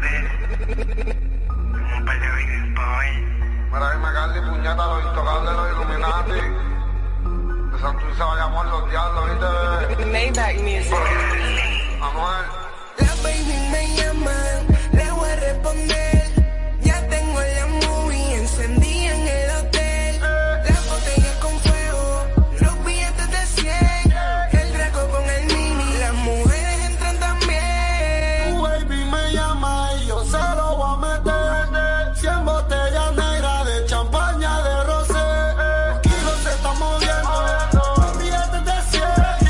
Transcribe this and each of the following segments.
Un par de videos pa' ver. Mira, dime, Carly, puñeta, los intocables, los Illuminati. De Santurce vayamos los diablos, ¿viste? Maybach Music. Anuel. La baby me llama, le voy a responder. Ya tengo la movie encendida en el hotel. Las botellas con fuego, los billetes de 100. El Draco con el mini, las mujeres entran también. Tu baby me llama y yo se lo voy a meter. 100 botellas negras de champaña de rosé. Los kilos se están moviendo, los billetes de 100.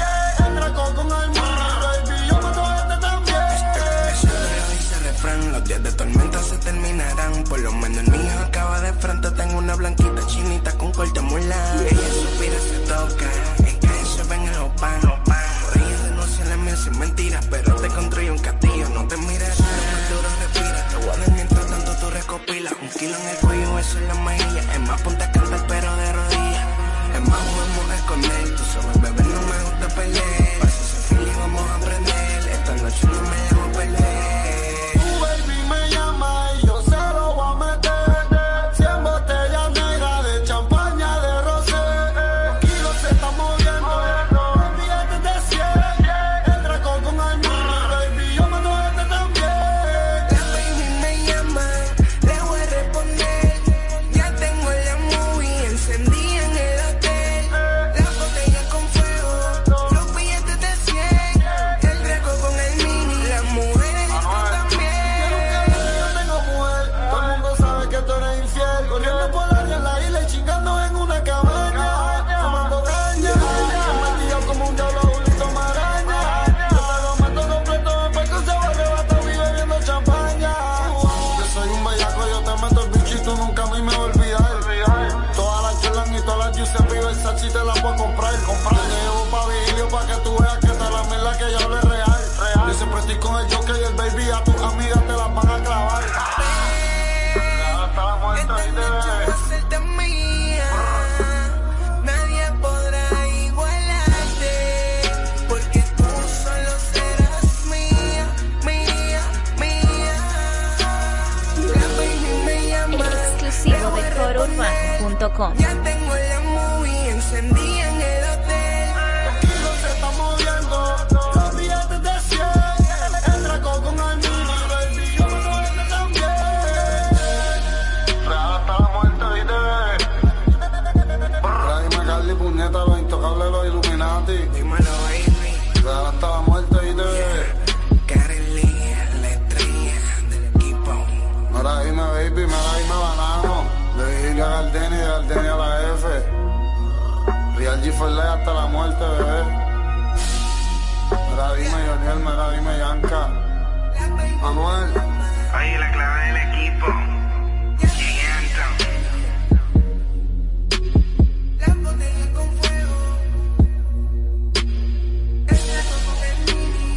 El Draco con el mini, baby, yo mato a este también. Eso lo dice el refrán, los días de tormenta se terminarán. Por lo menos el mío acaba de frente. Tengo una blanquita chinita con corte mulán. Ella suspira, se toca, en calle se ven en los pan. Por ella denuncia la miel sin mentiras, pero te construye un castillo, no te mires. Más duro respira, te voy a dar mientras tanto tú recopilas. Un kilo en el cuello, eso en la mejilla. Es más punta cantar pero de rodillas. Es más vamos a esconder, tú sabes bebé no me gusta pelear. Pasa ese fili vamos a aprender, esta noche no me dejo perder. Tu baby me llama y yo se lo voy a meter. 100 botellas negras de champaña de rosé. Los kilos se están moviendo, los billetes de 100. El Draco con el mini, baby, yo mato a este también. La baby me llama, le voy a responder. Ya tengo la movie encendida en el hotel. Las botellas con fuego, los billetes de 100. El Draco con el mini, las mujeres entran también. Yo tengo mujer, todo el mundo sabe que tú eres infiel. Corriendo por la isla y chingando en una cabaña. Fumando caña, metido como un diablo Julito Maraña. Yo te lo mato completo en peco, se va arrebatado y bebiendo champaña. Yo soy un bellaco, yo te meto el bicho y tú nunca a mí me vas a olvidar. Todas las Jordan y todas las Giuseppe y Versace te las voy a comprar. Yo te llevo pa' Vigilio pa' que tú veas que te la mierda que yo hablo es real. Yo siempre estoy con el Joker y el baby, a tus amigas te las van a clavar. Hasta la muerte, Esta ¿viste, noche bebé? va a ser tan mía. Nadie podrá igualarte, porque tú solo serás mía, mía, mía. La baby me llama, Exclusivo de corourbano.com. ya tengo la movie encendida en el hotel. Los kilos se están moviendo, los billetes de 100. El Draco con el mini, baby, yo mato a este también. Real hasta la muerte, ¿viste? Mira, dime, Carly, puñeta, los intocables, los Illuminati. Dímelo, baby. Real hasta la muerte, ¿viste? Carly, la estrella del equipo. Mira, dime, baby, mira, dime, banano. De Vigilia a Gardenia y de Gardenia a la F. Real G for Life hasta la muerte, bebé. Mira, dime, Joniel, mira, dime, Yanka. Manuel. Oye, la clave del equipo. Gigante. Las botellas con fuego, el Draco con el mini.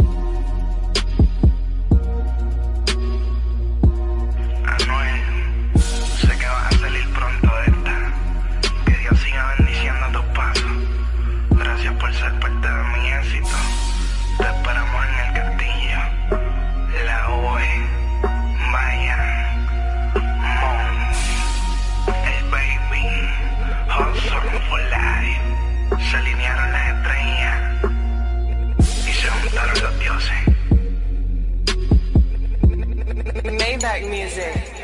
Anuel, sé que vas a salir pronto de esta. Que Dios siga bendiciendo tus pasos. Gracias por ser parte de mi éxito. Te esperamos en el castillo. La UE, vaya, Mon, el baby, hustle for life. Se alinearon las estrellas y se juntaron los dioses. Maybach Music.